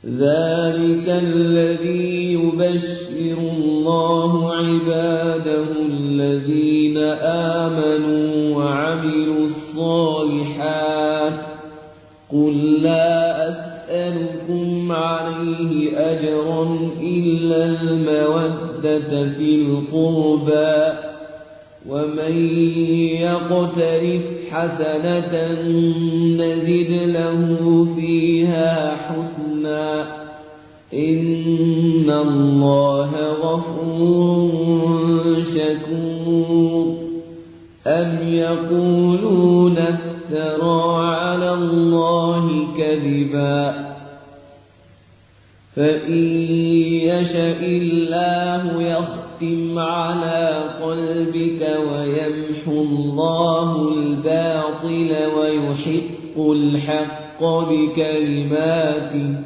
ذلك الذي يبشر الله عباده الذين آمنوا وعملوا الصالحات قل لا أسألكم عليه أجرا إلا المودة في القربى ومن يقترف حسنة نزد له فيها حسنا إن الله غفور شكور أم يقولون افترى على الله كذبا فإن يشأ الله يختم على قلبك ويمحو الله الباطل ويحق الحق بكلماته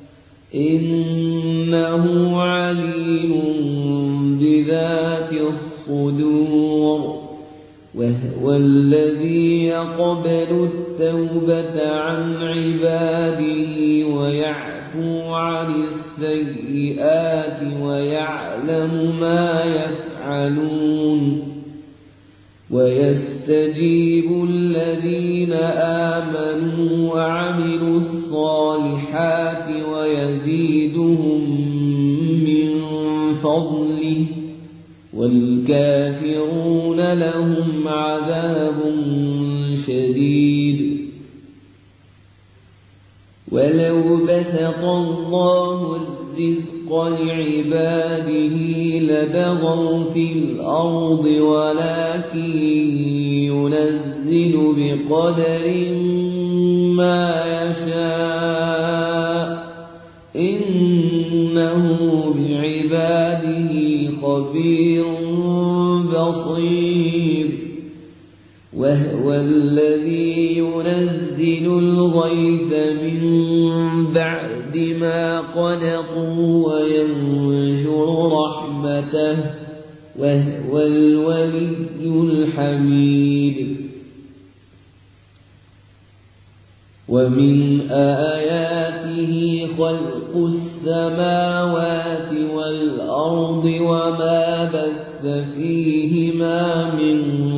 إنه عليم بذات الصدور وهو الذي يقبل التوبة عن عباده ويعفو عن السيئات ويعلم ما يفعلون ويستجيب الذين آمنوا وعملوا الصالحات ويزيدهم من فضله والكافرون لهم عذاب شديد ولو بسط الله الرزق لعباده لبغوا في الأرض ولكن ينزل بقدر ما يشاء إنه بعباده خبير بصير وهو الذي ينزل الغيث من بعد ما قنطوا وينشر رحمته وهو الولي الحميد ومن آياته خلق السماوات والأرض وما بث فيهما من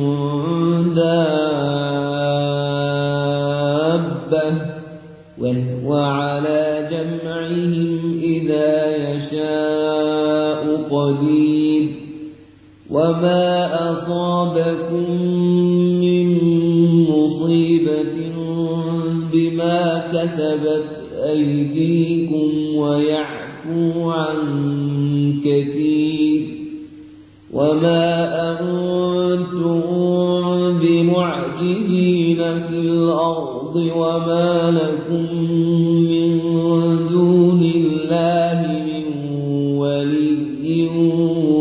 دابة وهو على جمعهم إذا يشاء قدير وما أصابكم من مصيبة بما كسبت أيديكم ويعفو عن كثير وما أنتم بمعجزين في الأرض وما لكم من دون الله من ولي